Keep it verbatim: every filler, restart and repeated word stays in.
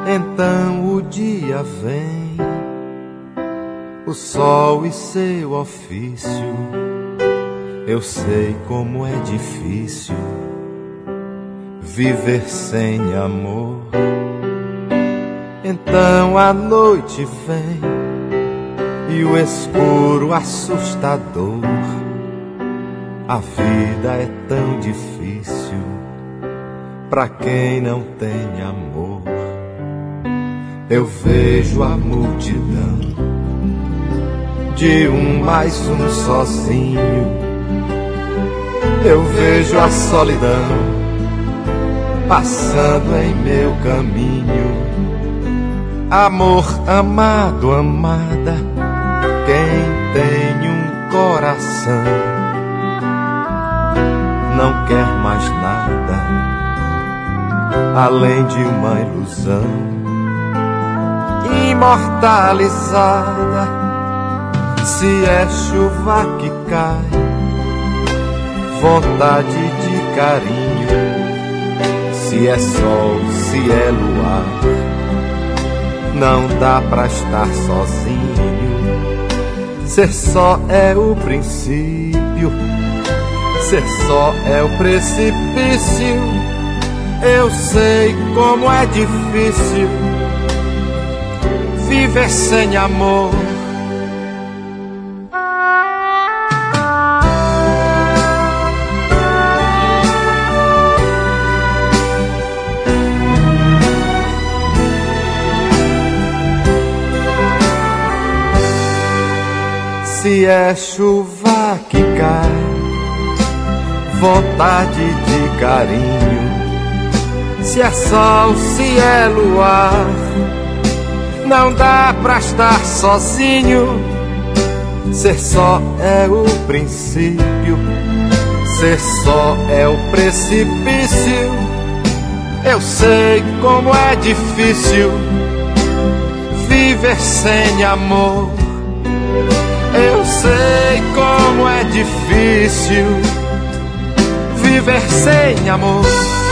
Então o dia vem, o sol e seu ofício. Eu sei como é difícil viver sem amor. Então a noite vem e o escuro assustador. A vida é tão difícil pra quem não tem amor. Eu vejo a multidão de um mais um sozinho. Eu vejo a solidão passando em meu caminho. Amor, amado, amada, quem tem um coração não quer mais nada além de uma ilusão imortalizada. Se é chuva que cai, vontade de carinho. Se é sol, se é luar, não dá pra estar sozinho. Ser só é o princípio, ser só é o precipício. Eu sei como é difícil viver sem amor. Se é chuva que cai, vontade de carinho. Se é sol, se é luar, não dá pra estar sozinho. Ser só é o princípio, ser só é o precipício. Eu sei como é difícil viver sem amor. Eu sei como é difícil viver sem amor.